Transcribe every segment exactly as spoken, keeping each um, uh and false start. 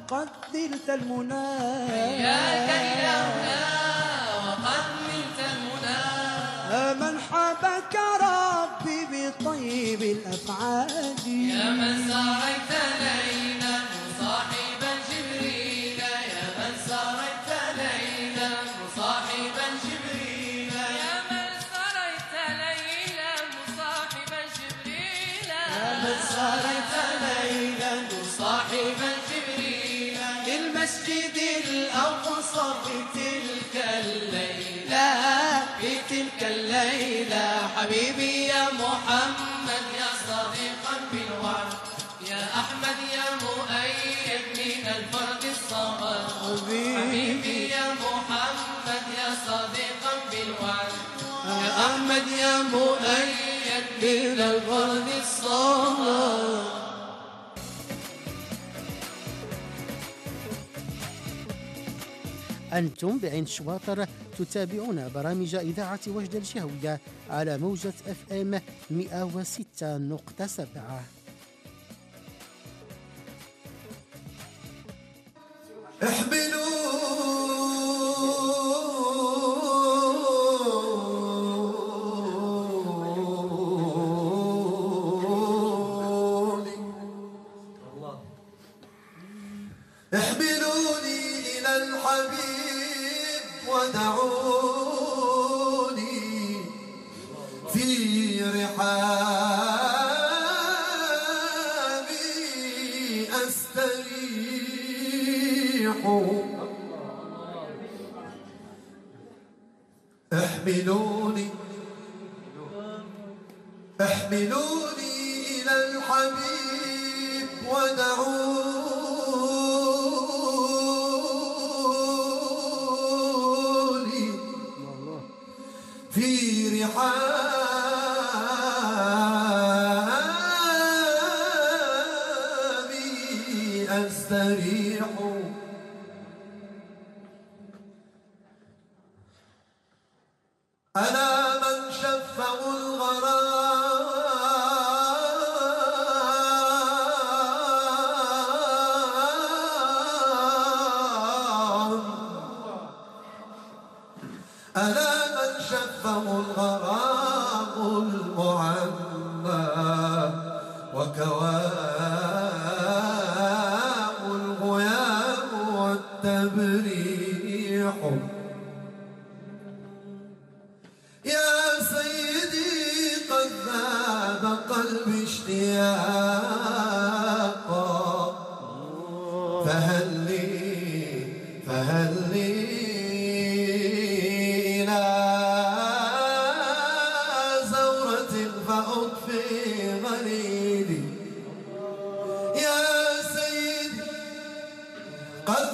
وقد نلت المنى إياك إلهنا وقد نلت المنى من حبك ربي بطيب الأفعال يا من ساريت ليلا مصاحبا جبريل يا من ساريت ليلا مصاحبا جبريل يا من ساريت ليلا مصاحبا جبريل يا من ساريت ليلا مصاحبا جبريل للمسجد الأقصى في تلك الليلة في تلك الليلة حبيبي يا محمد يا صديقا بالوعد يا أحمد يا مؤيد من الفرد الصمد حبيبي يا محمد يا صديقا بالوعد يا أحمد يا مؤيد من الفرد الصمد. أنتم بعين شواطر تتابعون برامج إذاعة وجدة الشهوية على موجة اف ام مئة وستة نقطة سبعة. احملوني إلى الحبيب ودعوني في رحابي أستريح احملوني احملوني إلى الحبيب ودعوني في رحابي أستريح أنا من شفه الغرام أنا من شفه الغرام المعنى وكواه الغيام والتبريح يا سيدي قد ذاب قلبي اشتياقا فهل لي فهل لي إلى زورة فأطفي غليلي يا سيدي قد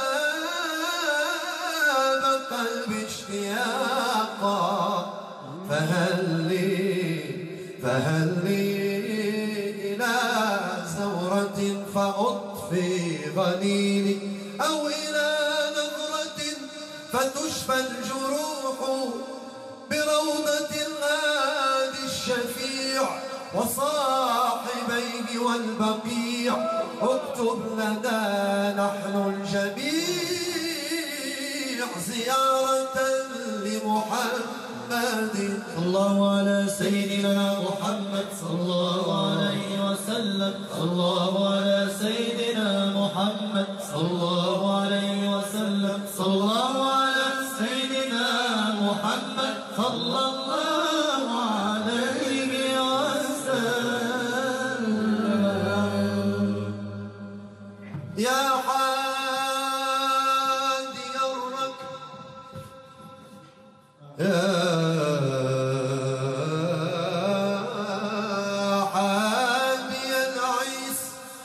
ذاب قلبي اشتياقا فهل لي فهل لي إلى زورة فأطفي غليلي أو إلى نظرة فتشفى الجروح بروضة الهادي الشفيع وصاحبيه والبقيع اكتب لنا نحن الجميع زيارة لمحمد صلى الله على سيدنا محمد صلى الله عليه وسلم صلى الله على سيدنا محمد صلى الله عليه وسلم صلى الله على سيدنا محمد صلى الله عليه وسلم. يا حادي الركب يا حادي العيس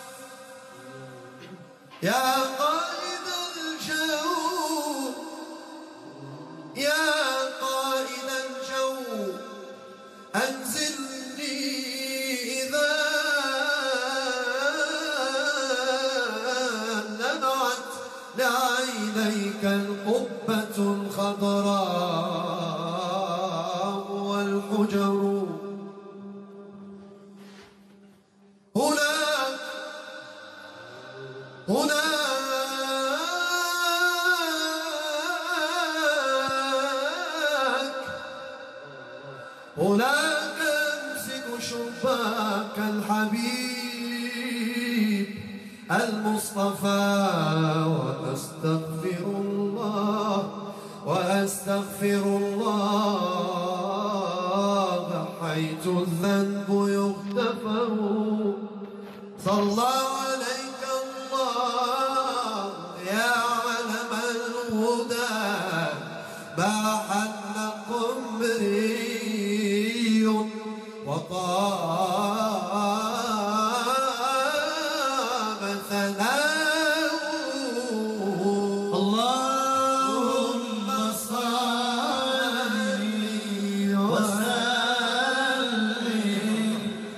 يا قائد الجو يا قائد الجو أنزلني إذا لمعت لعينيك القبة الخضراء والحجر هناك هناك المصطفى وأستغفر الله وأستغفر الله حيث الذنب يغتفر صلى عليك الله يا علم الهدى باح قمري وطاب ثناؤه اللهم صل وسلم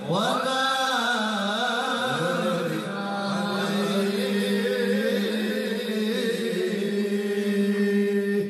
وبارك عليه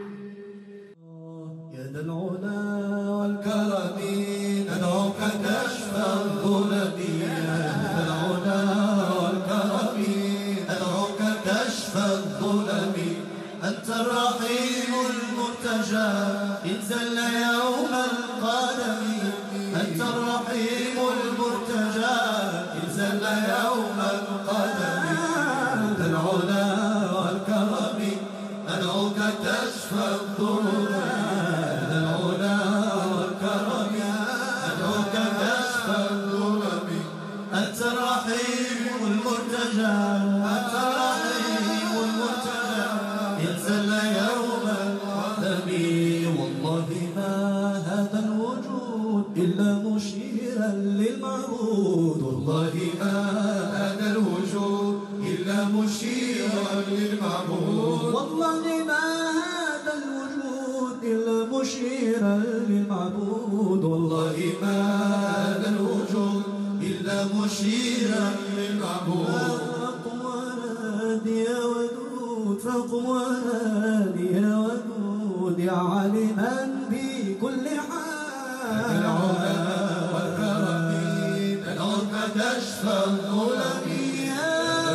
يا ذا العلا والكرم ندعوك كشف الظلم يا ذا العلا والكرم ندعوك كشف الظلم أنت الرحيم المرتجى إن زل يوم القدم أنت الرحيم المرتجى إن زل يوم القدم ذا العلا والكرم ندعوك كشف الظلم ذا العلا والكرم ندعوك كشف الظلم أنت الرحيم المرتجى أنت الرحيم المرتجى انزل يوم القدم والله ما هذا الوجود إلا مشيرا للمعبود والله ما هذا الوجود إلا مشيرا للمعبود والله ما هذا الوجود إلا مشيرا للمعبود والله ما هذا الوجود إلا مشيرا للمعبود فاقم ونادي يا ودود فاقم ونادي يا ودود يا عالما بكل حال العلا والكرم ندعوك كشف الظلم يا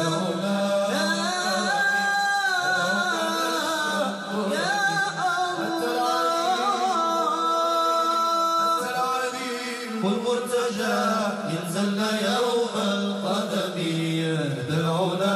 والمرتجى ينزل يوم القدم يا ذا العلا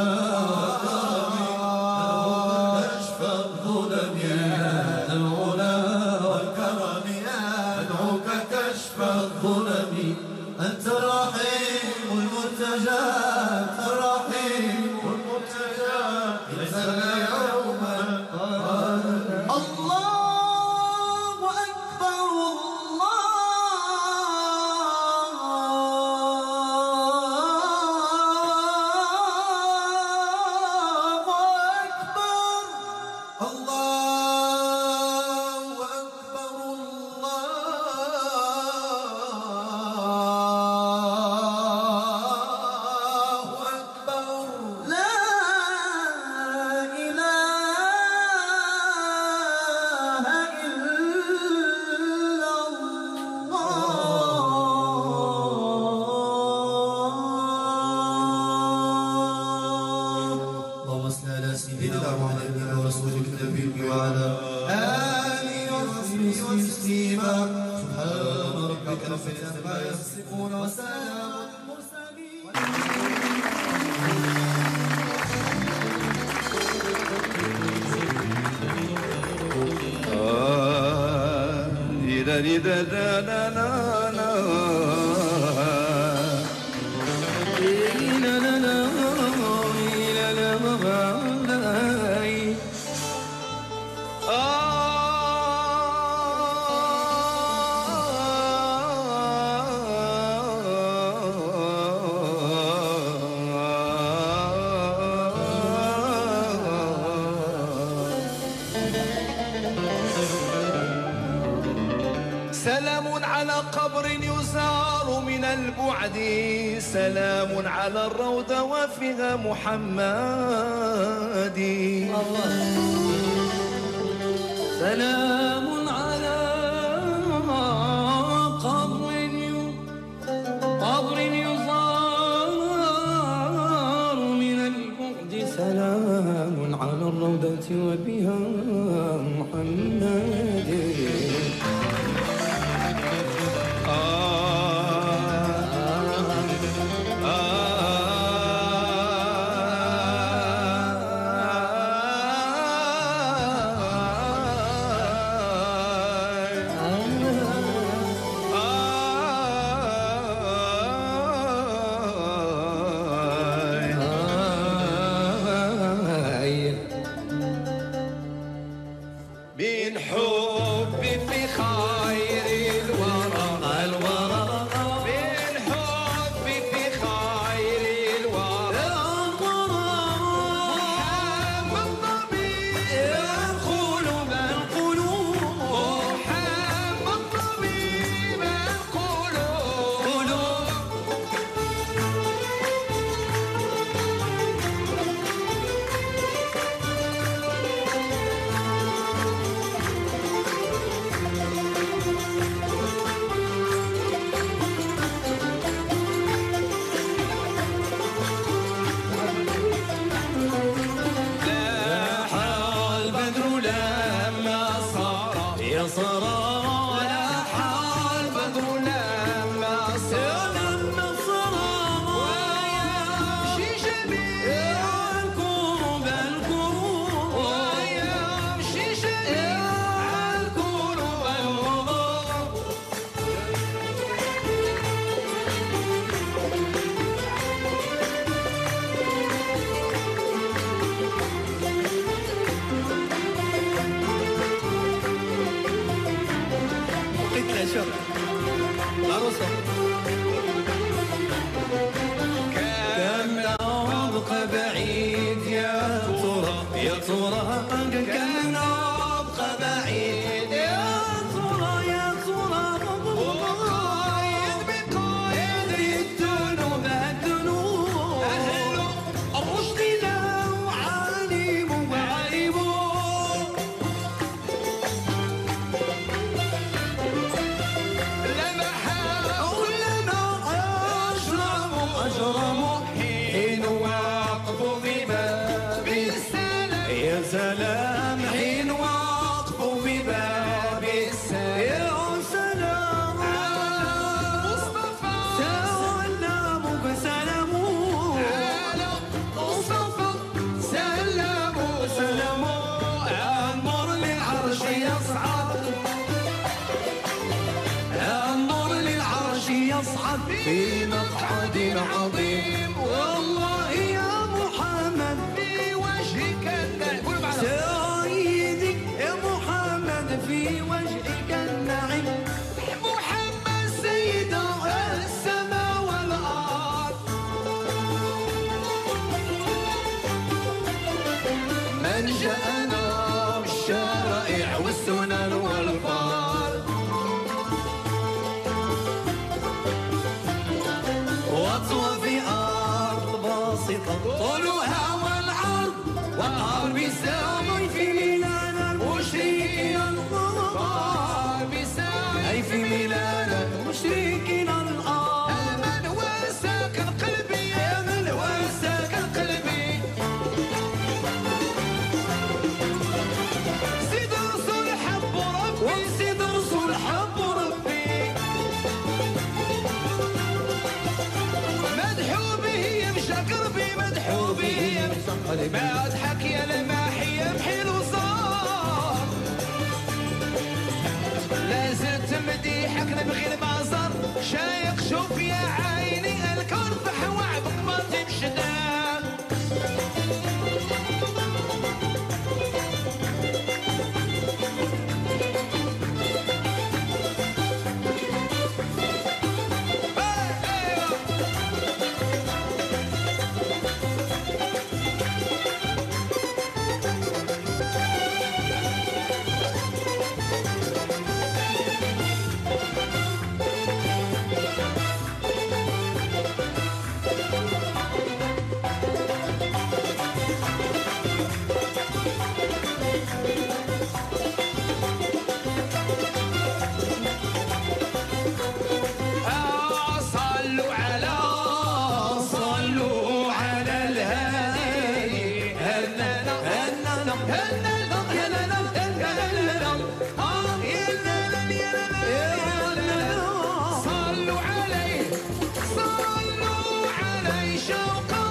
والكرم كشف الظلم يا ذا العلا والكرم ندعوك كشف الظلم أنت الرحيم المرتجى أنت الرحيم المرتجى ينزل يوم القدم الله أكبر الله أكبر الله أكبر لا إله إلا الله اللهم صل على سيدنا محمد ورسولك النبي وعلى آله وصحبه وسلم سبحان ربك رب العزة عما يصفون وسلام على المرسلين سلام على قبر يزار من البعد سلام على الروضة وفيها محمد سلام على قبر قبر يزار من البعد سلام على الروضة وبها محمد آه يا ترى كان أبقى بعيد يا ترى يا ترى بقايد بقايد الذنوب الذنوب أهل الرشد لو علموا وعلموا لما حاولوا لما أجرموا أجرموا حين وقفوا في باب السلام يا سلام حين وقفوا في باب السلام يا سلام مصطفى سلموا سلموا على مصطفى سلموا سلموا النور للعرش يصعد النور للعرش يصعد في مقعد عظيم والله يا محمد في وجهك النعيم سيدي يا محمد في وجهك النعيم محمد سيد السماء والأرض من جاءنا بالشرائع والسنن والفرض واطوى في أرض باسطة طولها والعرض وقرب السماء في ميلان المشركين الأرض أي في ميلان المشركين الأرض أمن وساكن قلبي أمن وساكن قلبي زيد رسول حب ربي زيد رسول حب ربي مدحو به يمشى قربي مدحو به يمشى قلبي ما اضحك يا لماحي يمحي الوصال لا زلت مديحك نبغي المازر شايق شوف يا عيني الكون فحوى عبق ما تمشي دام صلوا على صلوا على الهادي هلنا هلنا هلنا هلنا هلنا صلوا عليه صلوا عليه شوقا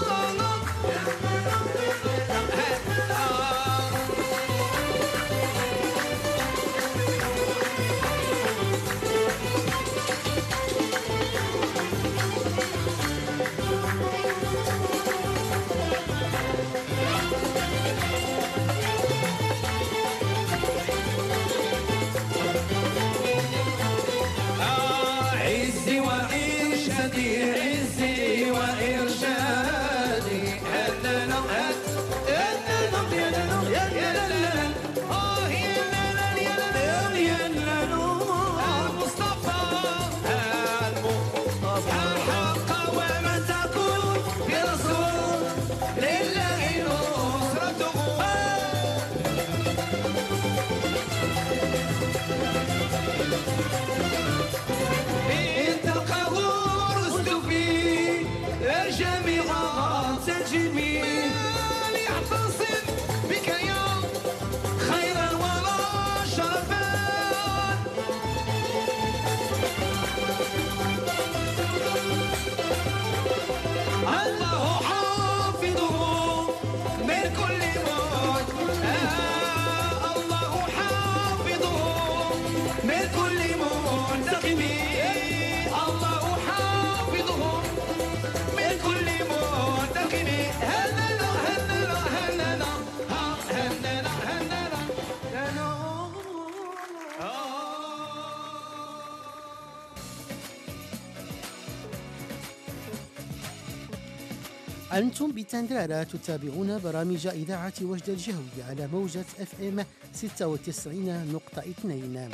أنتم بتندرارة تتابعون برامج إذاعة وجدة الجهوية على موجة اف ام ستة وتسعين نقطة اثنين.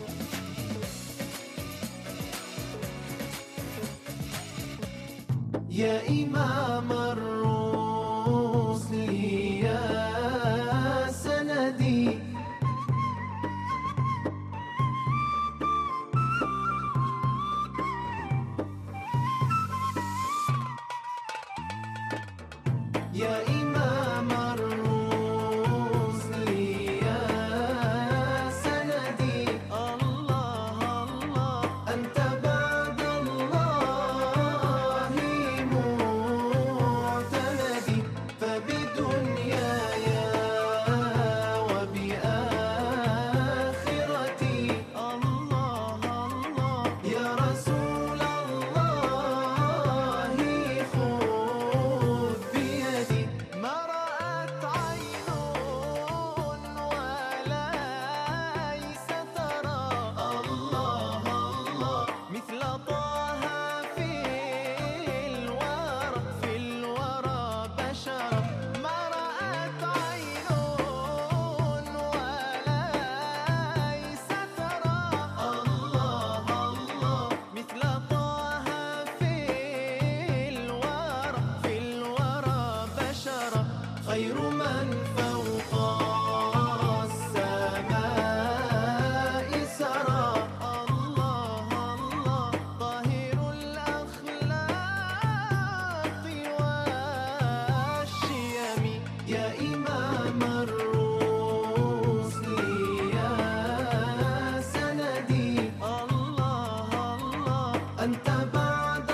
يا إمام الرسل يا سندي يا إمام الرسل يا سندي الله الله أنت بعد الله معتمدي فبدنياي وبآخرتي الله الله يا رسول الله خذ بيدي ما رأت عين وليس ترى الله الله مثل طه في الورى في الورى بشرا ما رأت عين وليس ترى الله الله مثل طه في الورى في الورى بشرا خير من فوق السماء سرى الله الله طاهر الأخلاق والشيم يا إمام الرسل يا سندي الله الله أنت بعد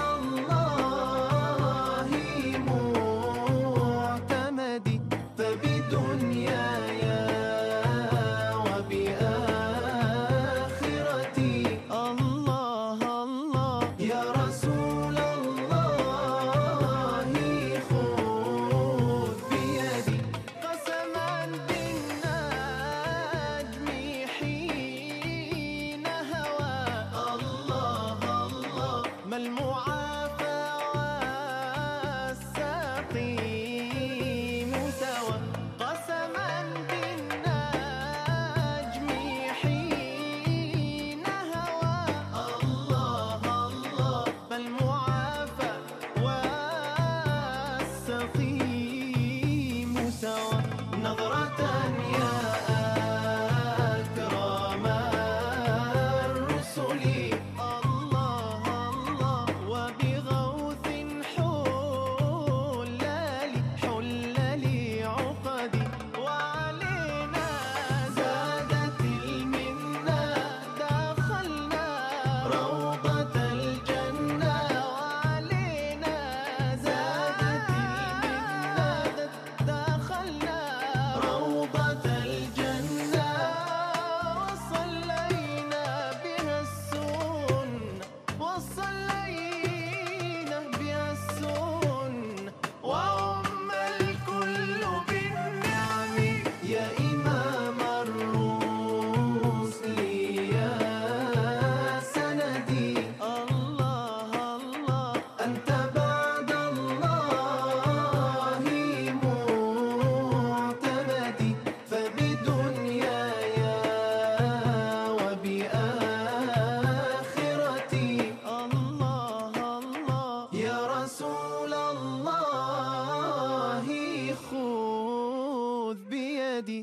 الله معتمدي فبدنياي وبآخرتي الله الله يا رسول الله خذ بيدي قسما بالنجم حين هوى الله الله ما المعافى والسقيم سوى قسما بالنجم حين هوى الله الله ما المعافى والسقيم سوى نظرة يا أكرم الرسل الله الله وبغوث حلالي حلالي عقدي وعلينا زادت المنة دخلنا روضة الجنة وعلينا زادت المنة دخلنا روضة الجنة وصلينا بها السنة وصلينا بها السنة وأم الكل بالنعم يا إمام الرسل يا سندي الله الله أنت بعد الله معتمدي فبدنياي وبآخرتي الله الله يا رسول الله خذ بيدي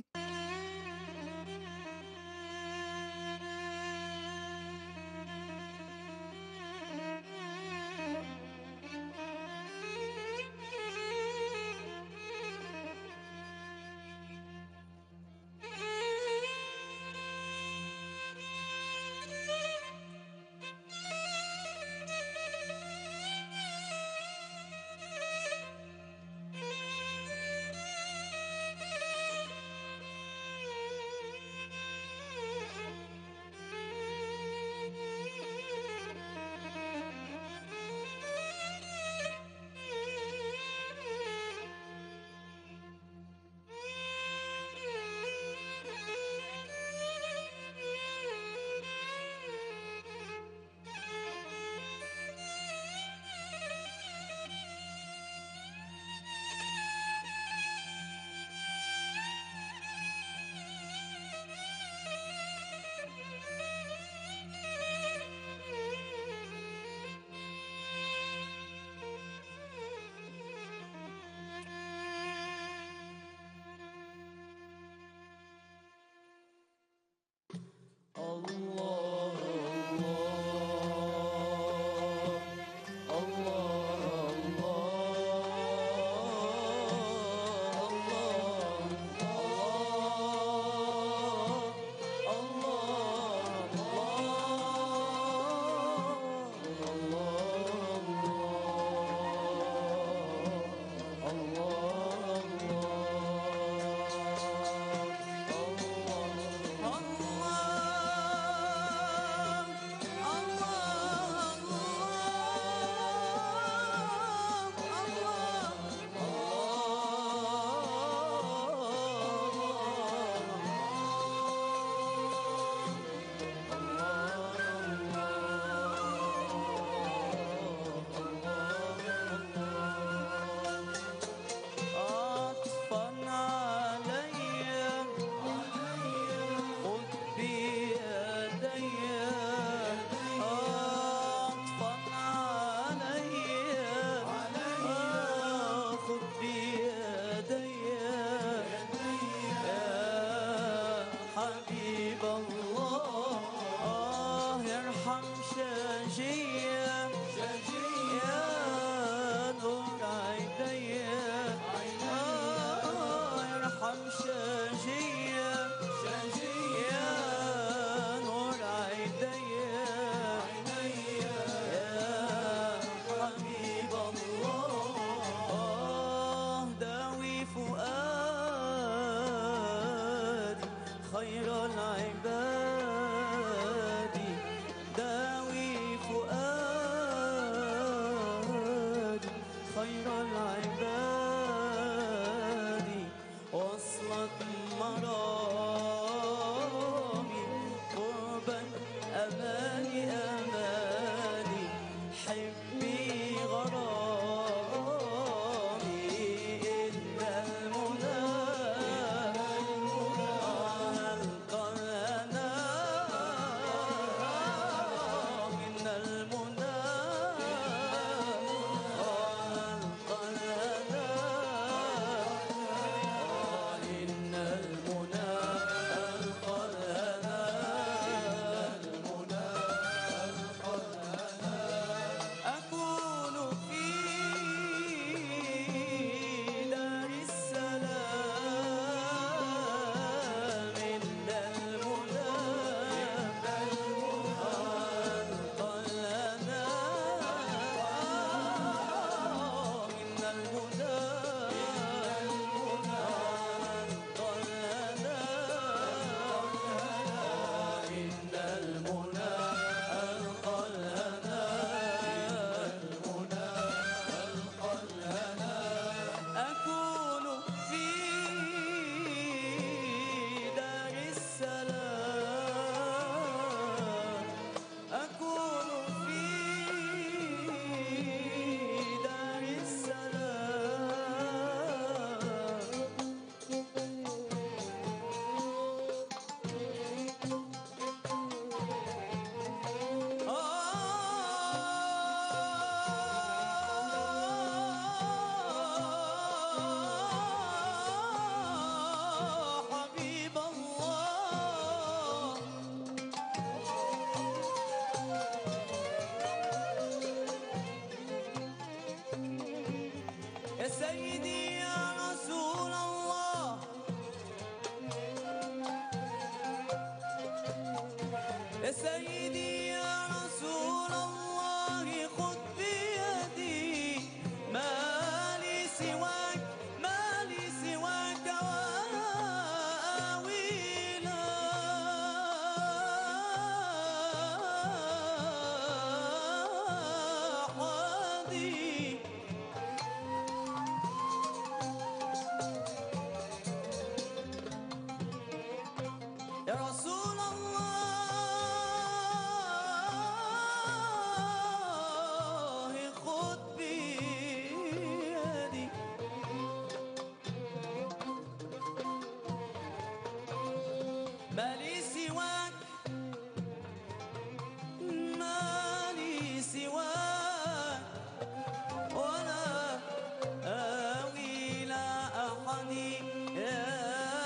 أراني يا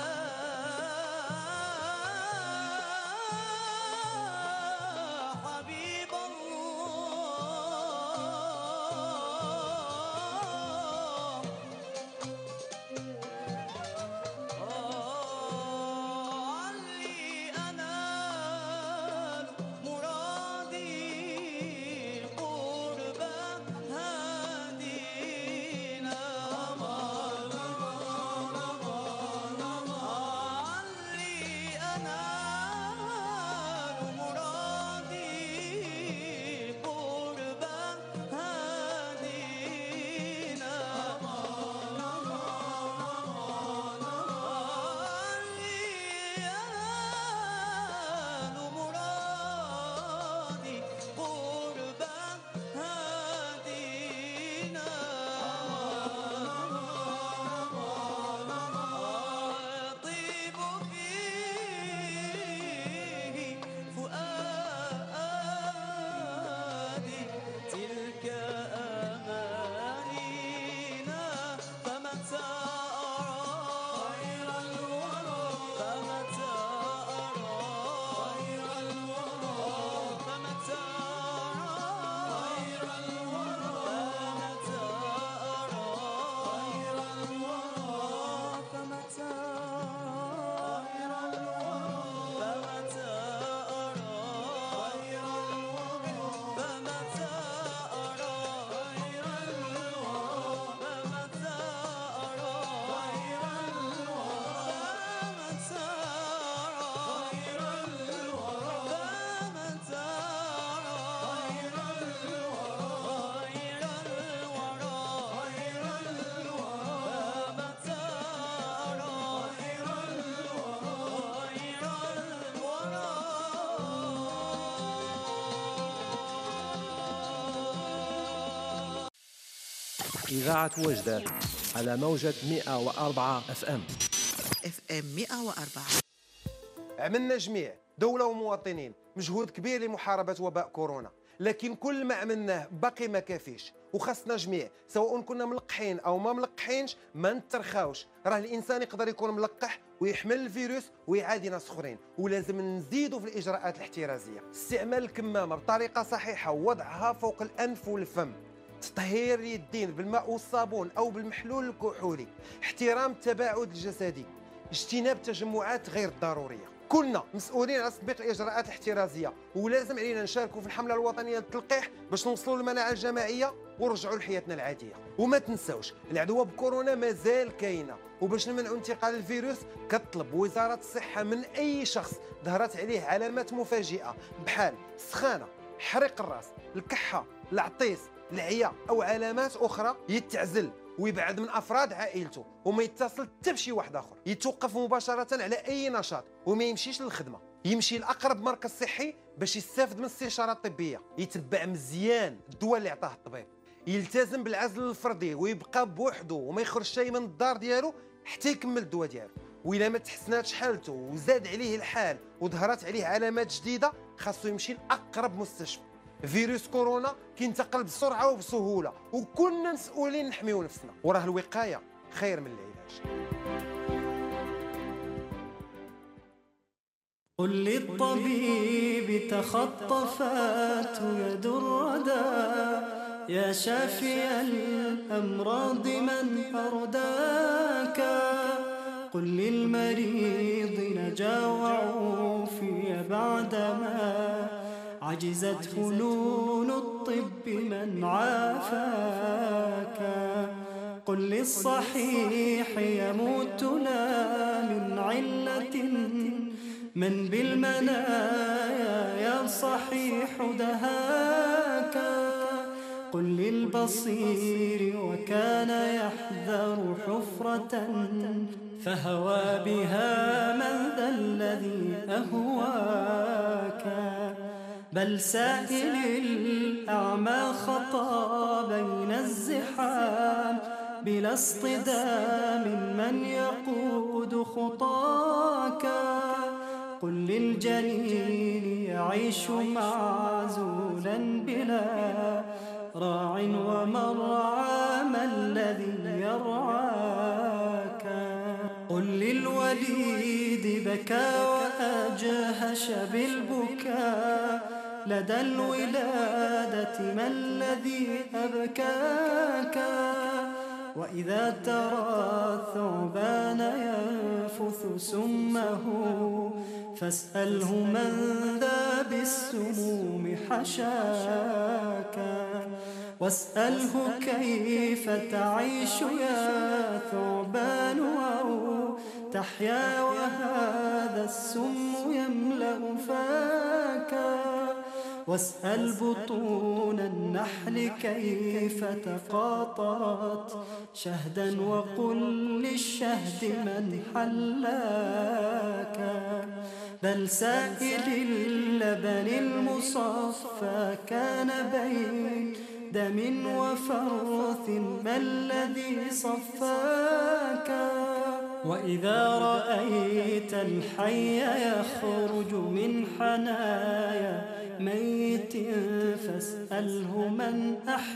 حبيب الله علي أنال مرادي قرب هادينا علي أنال مرادي قرب هادينا مرادي قرب هادينا طيب فيه فؤادي تلك أمانينا فمتى أرى خير الورى فمتى أرى خير الورى فمتى أرى خير الورى فمتى أرى خير الورى فمتى خير الورى فمتى أرى خير الورى فمتى أرى خير الورى فمتى أرى خير الورى فمتى إذاعة وجدة على موجة مئة وأربعة اف ام اف ام مئة وأربعة. عملنا جميع دولة ومواطنين مجهود كبير لمحاربة وباء كورونا، لكن كل ما عملناه باقي ما كافيش، وخاصنا جميع سواء كنا ملقحين او ما ملقحينش ما نترخاوش. راه الانسان يقدر يكون ملقح ويحمل الفيروس ويعادي ناس اخرين، ولازم نزيدوا في الاجراءات الاحترازيه. استعمال الكمامه بطريقه صحيحه ووضعها فوق الانف والفم، تطهير اليدين بالماء والصابون او بالمحلول الكحولي، احترام التباعد الجسدي، اجتناب التجمعات غير الضروريه. كلنا مسؤولين على تطبيق الاجراءات الاحترازيه، ولازم علينا نشاركوا في الحمله الوطنيه للتلقيح باش نوصلوا للمناعه الجماعيه ونرجعوا لحياتنا العاديه. وما تنساوش العدوى بكورونا مازال كاينه، وباش نمنعوا انتقال الفيروس كتطلب وزاره الصحه من اي شخص ظهرت عليه علامات مفاجئه بحال السخانه، حريق الراس، الكحه، العطيس، العيا او علامات اخرى يتعزل ويبعد من افراد عائلته وما يتصل حتى بشي واحد اخر، يتوقف مباشره على اي نشاط وما يمشيش للخدمه، يمشي لاقرب مركز صحي باش يستافد من الاستشاره الطبيه، يتبع مزيان الدواء اللي عطاه الطبيب، يلتزم بالعزل الفردي ويبقى بوحده وما يخرج شيء من الدار ديالو حتى يكمل الدواء ديالو. وإلا ما تحسناتش حالته وزاد عليه الحال وظهرت عليه علامات جديده خاصو يمشي لاقرب مستشفى. فيروس كورونا كينتقل بسرعه وبسهوله، وكلنا مسؤولين نحميو نفسنا، وراه الوقايه خير من العلاج. قل للطبيب تخطفت يد الردى يا شافي الأمراض من أرداك. قل للمريض نجا وعوفي بعدما عجزت فنون الطب من عافاك. قل للصحيح يموت لا من علة من بالمنايا يا صحيح دهاك. قل للبصير وكان يحذر حفرة فهوى بها من ذا الذي أهواك. بل سائل الأعمى خطى بين الزحام بلا اصطدام من يقود خطاك. قل للجنين يعيش معزولا بلا راع ومرعى ما الذي يرعاك. قل للوليد بكى وأجهش بالبكاء لدى الولادة ما الذي أبكاك وإذا ترى الثعبان ينفث سمه فاسأله من ذا بالسموم حشاك واسأله كيف تعيش يا ثعبان أو تحيا وهذا السم يملأ فاك واسأل بطون النحل كيف تقاطرت شهدا وقل للشهد من حلاك بل سائل اللبن المصفى كان بين دم وفرث ما الذي صفاك وإذا رأيت الحي يخرج من حنايا ميت فاسأله من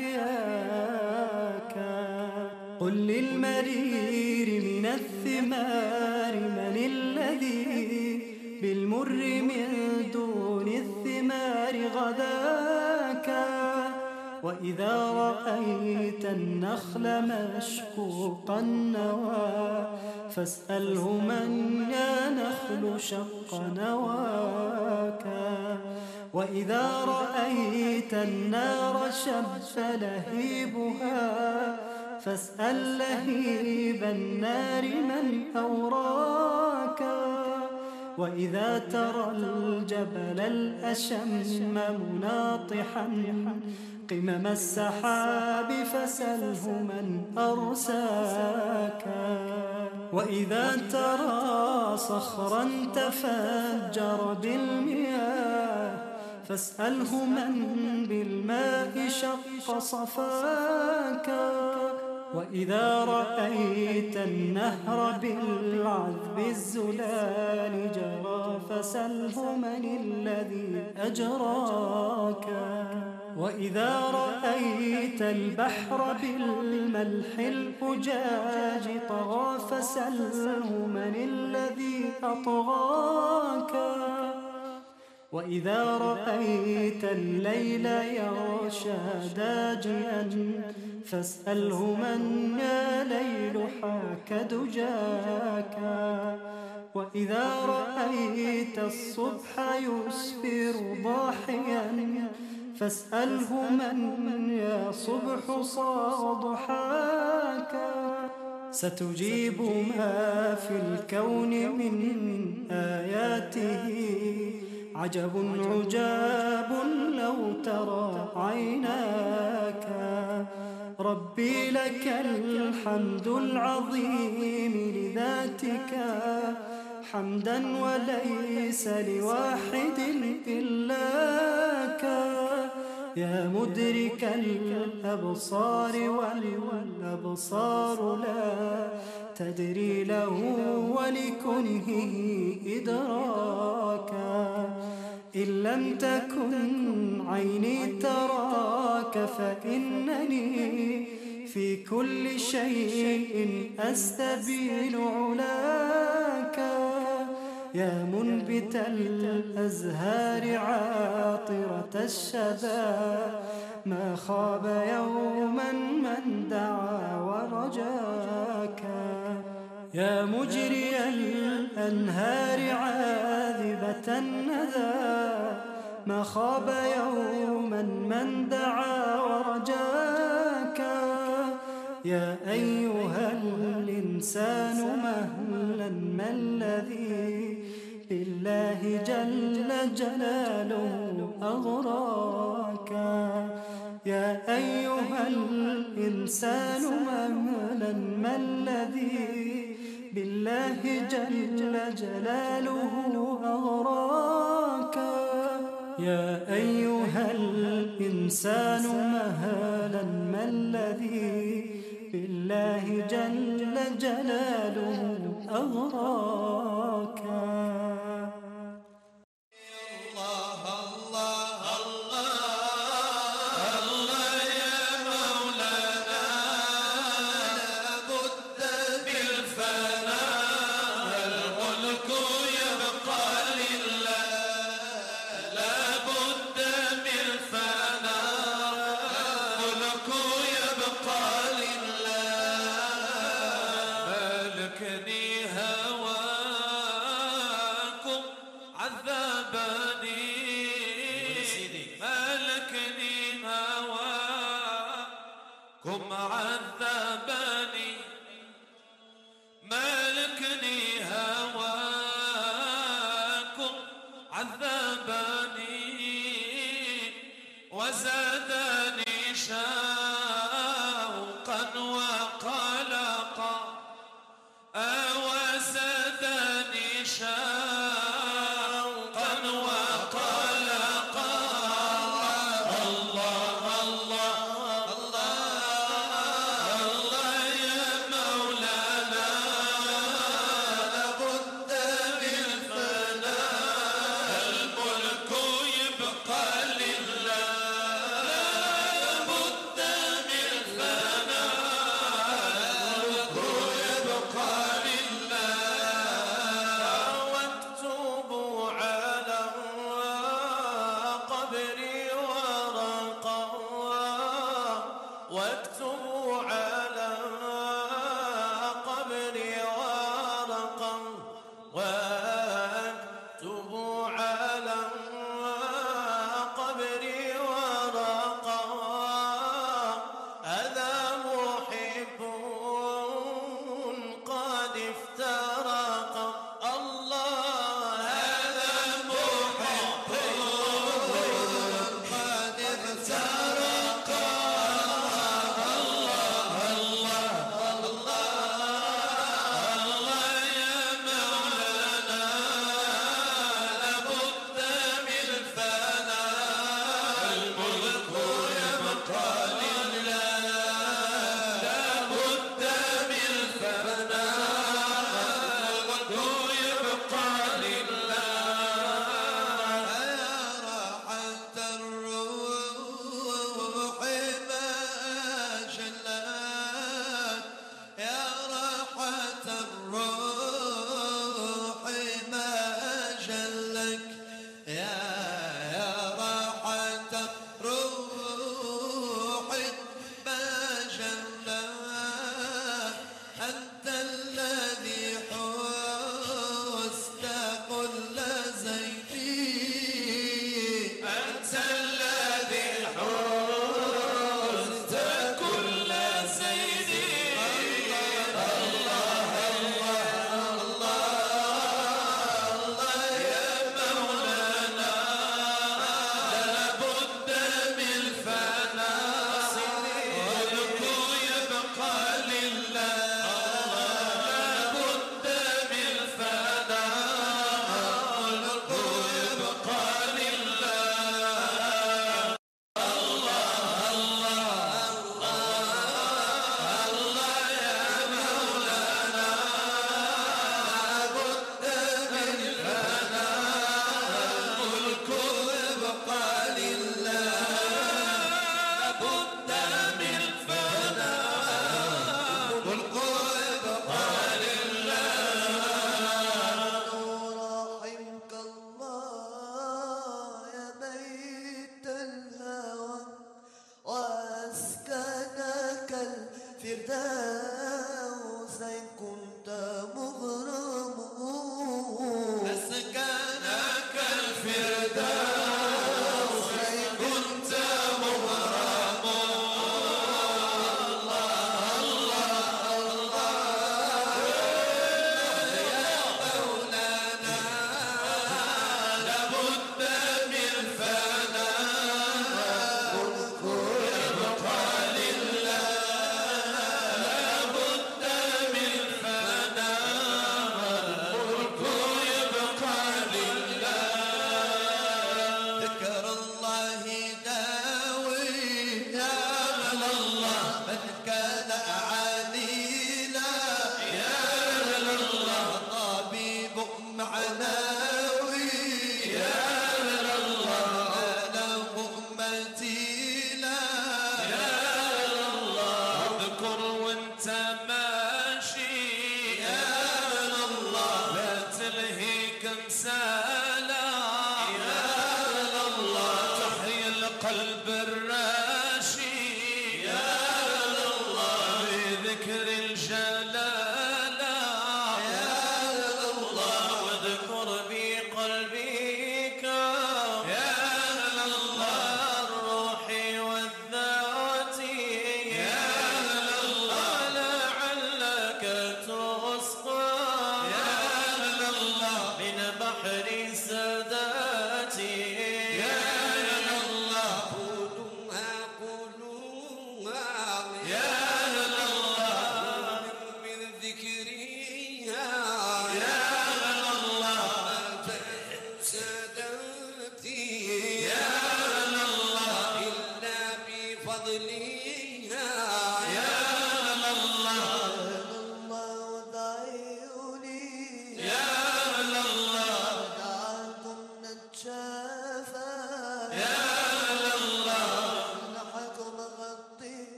أحياك قل للمرير من الثمار من الذي بالمر من دون الثمار غداك وإذا رأيت النخل مشقوق النوى فاسأله من يا نخل شق نواك وإذا رأيت النار شب لهيبها فاسأل لهيب النار من أوراك وإذا ترى الجبل الأشم مناطحا قمم السحاب فسله من أرساك وإذا ترى صخرا تفجر بالمياه فاسأله من بالماء شق صفاك وإذا رأيت النهر بالعذب الزلال جرى فسله من الذي أجراك وإذا رأيت البحر بالملح الأجاج طغى فسله من الذي أطغاك وإذا رأيت الليل يغشى داجيا فاسأله من يا ليل حاك دجاك وإذا رأيت الصبح يسفر ضاحيا فاسأله من يا صبح صاغ ضحاك ستجيب ما في الكون من آياته عجب عجاب لو ترى عيناك ربي لك الحمد العظيم لذاتك حمدا وليس لواحد إلاك يا مدرك الأبصار والأبصار لا تدري له ولكنه إدراكا إن لم تكن عيني تراك فإنني في كل شيء أستبين علاك يا منبت الأزهار عاطرة الشذا ما خاب يوما من دعا ورجاك يا مجري الأنهار عاذبة الندى ما خاب يوما من دعا ورجاك يا أيها الإنسان مهلا ما الذي بالله جل جلاله أغراك يا أيها الإنسان مهلا ما الذي بالله جل جلاله أغراك يا أيها الإنسان مهلا ما الذي بالله جل جلاله أغراك بالفناء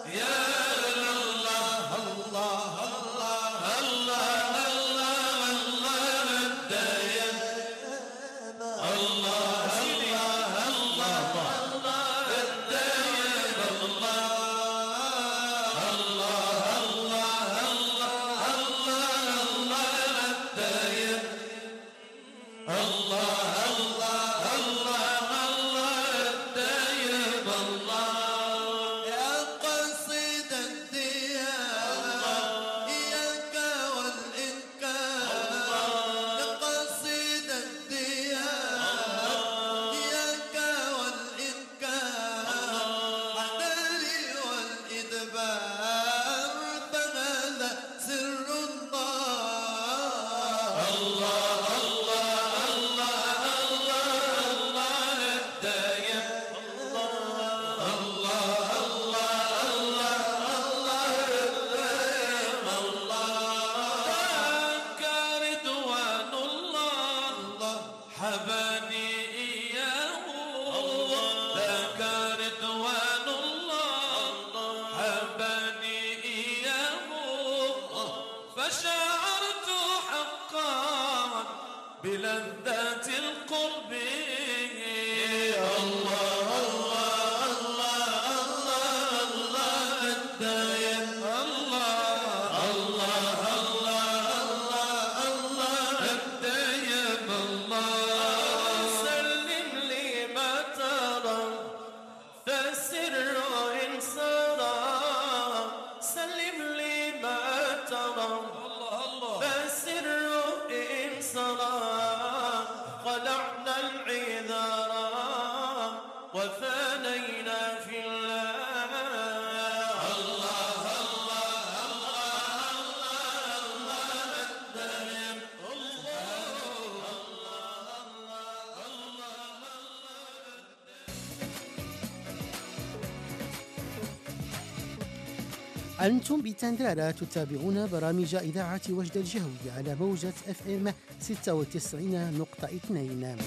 أنتم بتندرة تتابعون برامج إذاعة وجدة الجهوية على موجة اف ام ستة وتسعين نقطة اثنين.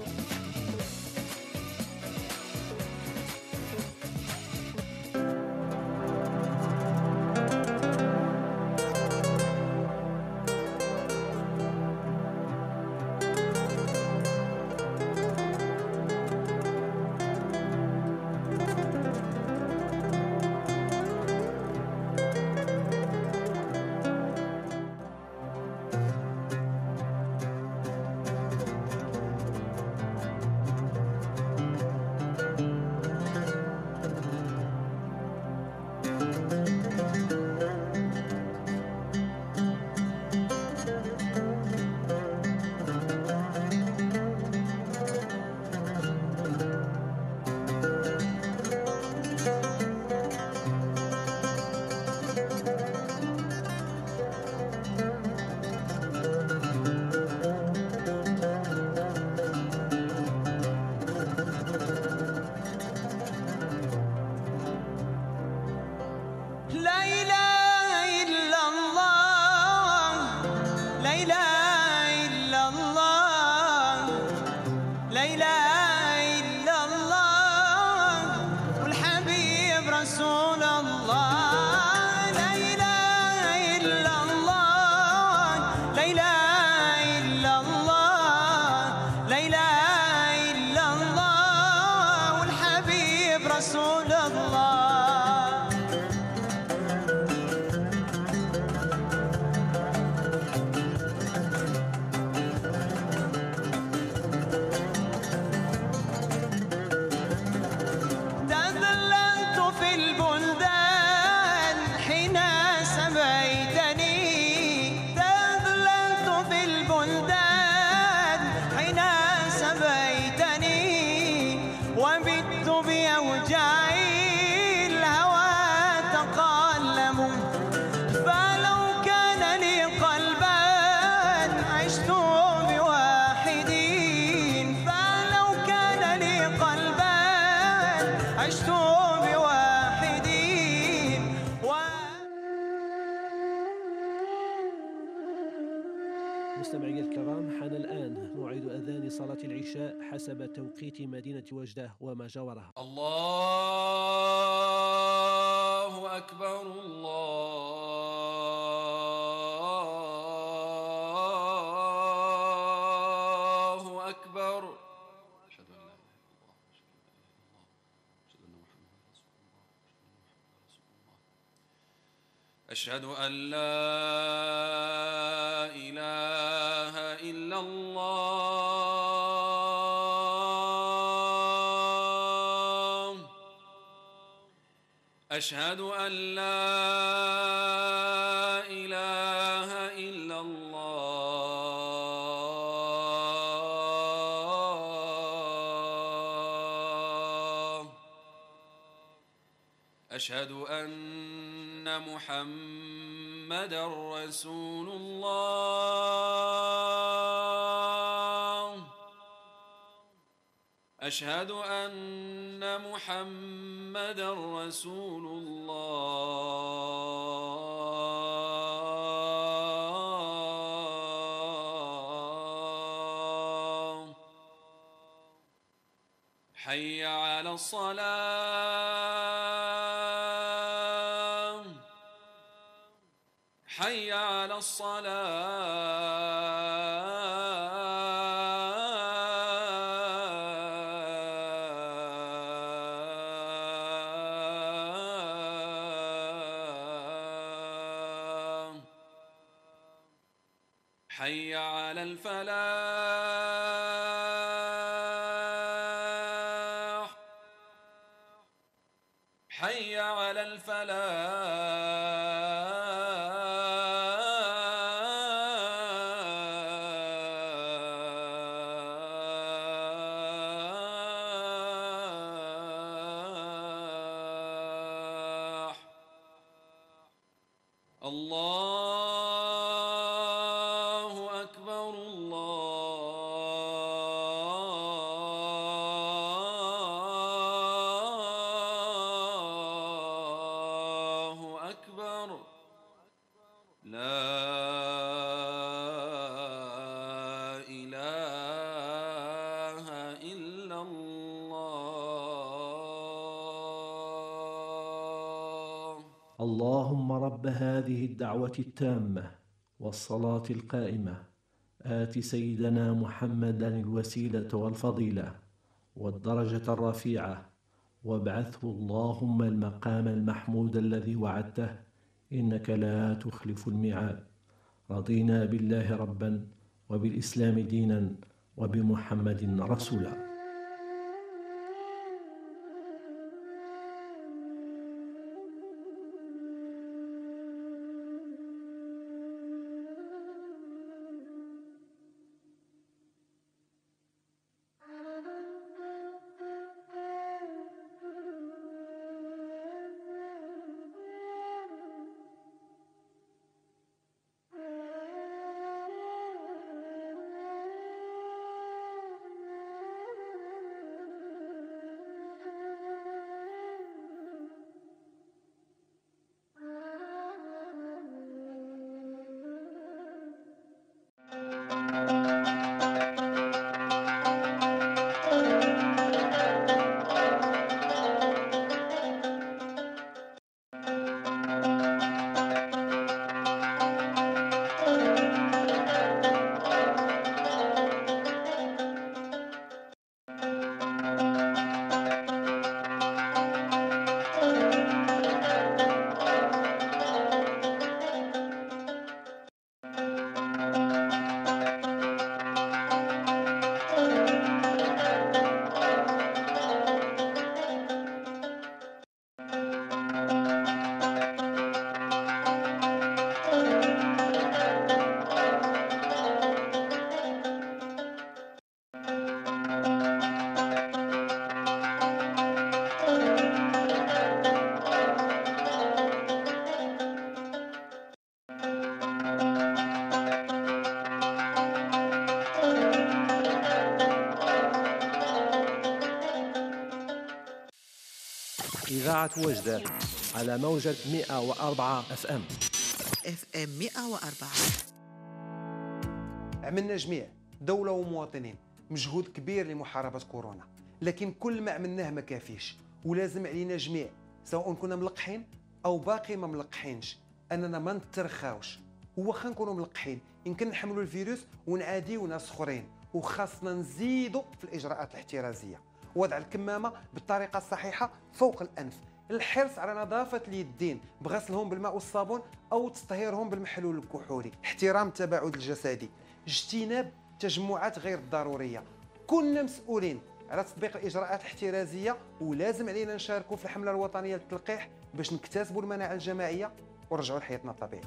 مستمعي الكرام، حان الآن موعد أذان صلاة العشاء حسب توقيت مدينة وجدة وما جاورها. الله أشهد أن لا إله إلا الله. أشهد أن لا إله إلا الله. أشهد أن محمدًا رسول الله. أشهد أن محمدًا رسول الله. حي على الصلاة. حي على الصلاة. حي على الفلاح. حي على الفلاح. الله أكبر الله أكبر. لا إله إلا الله. اللهم رب هذه الدعوة التامة والصلاة القائمة آت سيدنا محمدا الوسيلة والفضيلة والدرجة الرفيعة وابعثه اللهم المقام المحمود الذي وعدته إنك لا تخلف الميعاد. رضينا بالله ربا وبالإسلام دينا وبمحمد رسولا. إذاعة وجدة على موجة مئة وأربعة اف ام. اف ام مئة وأربعة. عملنا جميع دولة ومواطنين مجهود كبير لمحاربة كورونا، لكن كل ما عملناه ما كافيش، ولازم علينا جميع سواء كنا ملقحين أو باقي ما ملقحينش أننا ما نترخاوش. وخا نكونوا ملقحين يمكن نحملوا الفيروس ونعاديو ناس اخرين، وخاصنا نزيدوا في الإجراءات الاحترازية. وضع الكمامة بالطريقة الصحيحة فوق الأنف الحرص على نظافة اليدين بغسلهم بالماء والصابون أو تطهيرهم بالمحلول الكحولي، احترام التباعد الجسدي، اجتناب التجمعات غير الضرورية. كلنا مسؤولين على تطبيق الإجراءات الاحترازية، ولازم علينا نشاركوا في الحملة الوطنية للتلقيح باش نكتسبوا المناعة الجماعية ونرجعوا لحياتنا الطبيعية.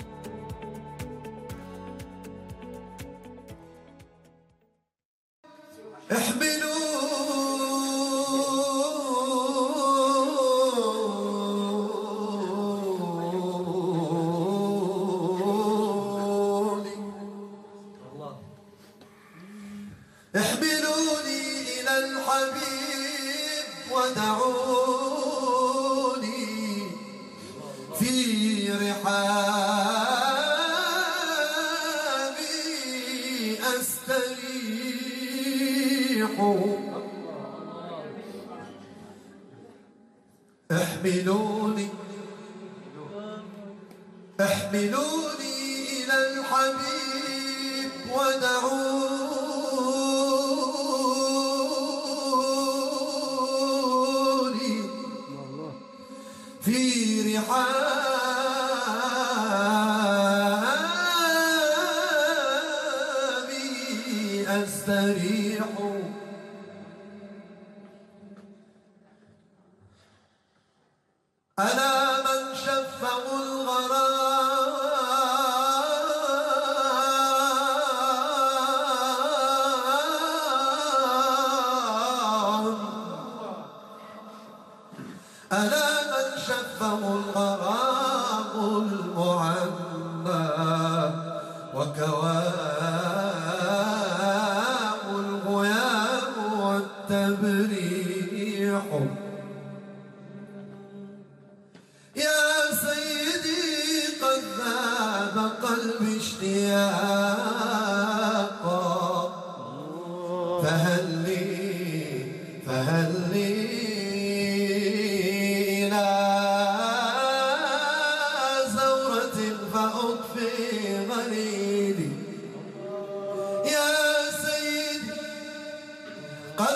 احملوني إلى الحبيب ودعوني في رحابي أستريح. احملوني احملوني إلى الحبيب ودعوني في رحابي أستريح. أنا من شفه الغرام، أنا من شفه الغرام المعنى وكواه الغيام والتبريح. يا سيدي قد ذاب قلبي اشتياقا، فهل لي فهل لي إلى زورة فأطفي غليلي. يا سيدي قد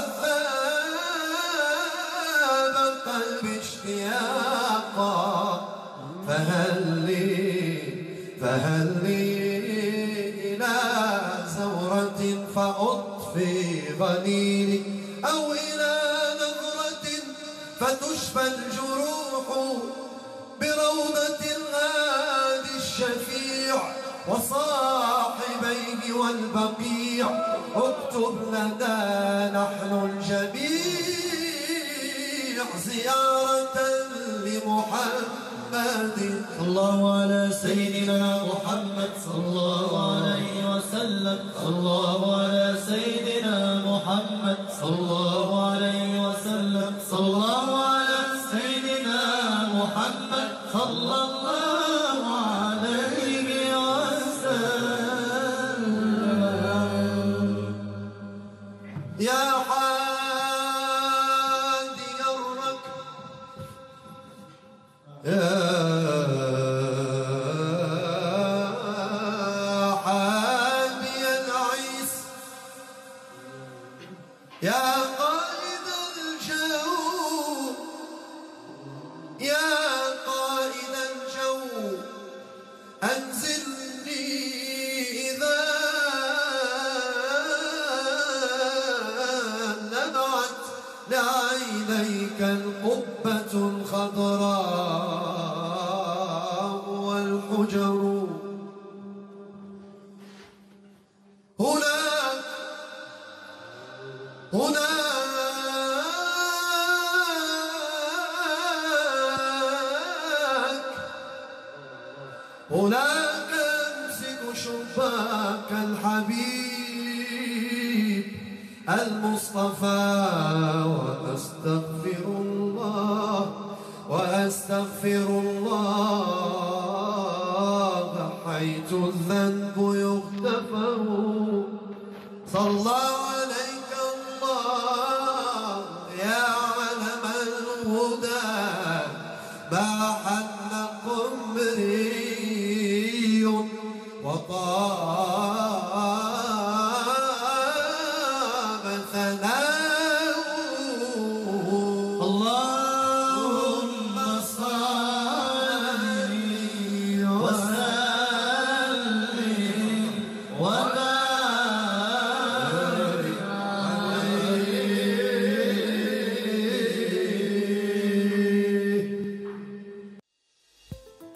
ذاب قلبي اشتياقا، فهل لي فهل لي إلى زورة فأطفي غليلي، أو إلى نظرة فتشفى الجروح بروضة الهادي الشفيع وصاحبيه والبقيع. اكتب لنا نحن الجميع زيارة لمحمد. صلى الله على سيدنا محمد صلى الله عليه وسلم. صلى الله على سيدنا محمد صلى الله عليه وسلم. صلى الله على سيدنا محمد صلى الله عليه وسلم. يا حادي الركب، يا حادي العيس، يا قائد الجو، يا قائد الجو أنزلني إذا لمعت لعينيك القبة الخضراء والحجر. هناك هناك هناك أمسك شباك الحبيب المصطفى وأستغفر الله وأستغفر الله حيث الذنب يغتفر. صلى عليك الله يا علم الهدى، ما حن قمري وطاب ثناؤه. اللهم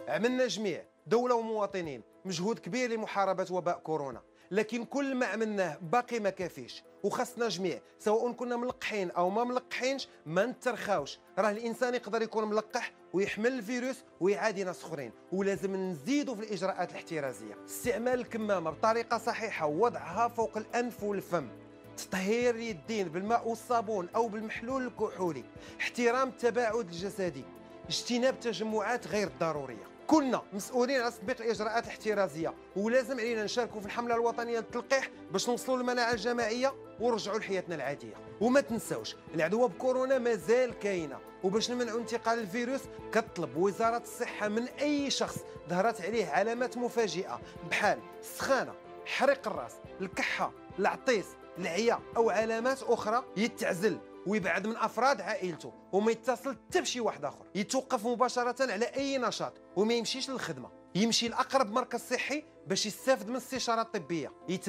عملنا جميع دولة ومواطنين مجهود كبير لمحاربة وباء كورونا، لكن كل ما عملناه باقي ما كافيش، وخاصنا جميع سواء كنا ملقحين او ما ملقحينش ما نترخاوش. راه الانسان يقدر يكون ملقح ويحمل الفيروس ويعادي ناس اخرين، ولازم نزيدوا في الاجراءات الاحترازيه. استعمال الكمامه بطريقه صحيحه ووضعها فوق الانف والفم، تطهير اليدين بالماء والصابون او بالمحلول الكحولي، احترام التباعد الجسدي، اجتناب التجمعات غير الضروريه. كلنا مسؤولين على تطبيق الاجراءات الاحترازيه، ولازم علينا نشاركوا في الحمله الوطنيه للتلقيح باش نوصلوا للمناعه الجماعيه ونرجعوا لحياتنا العاديه. وما تنساوش العدوى بكورونا مازال كاينه، وباش نمنعوا انتقال الفيروس كتطلب وزاره الصحه من اي شخص ظهرت عليه علامات مفاجئه بحال السخانه، حريق الراس، الكحه، العطيس، العيا او علامات اخرى يتعزل ويبعد من افراد عائلته وما يتصل حتى بشي واحد اخر، يتوقف مباشره على اي نشاط وما يمشيش للخدمه، يمشي لاقرب مركز صحي باش يستافد من الاستشاره الطبيه.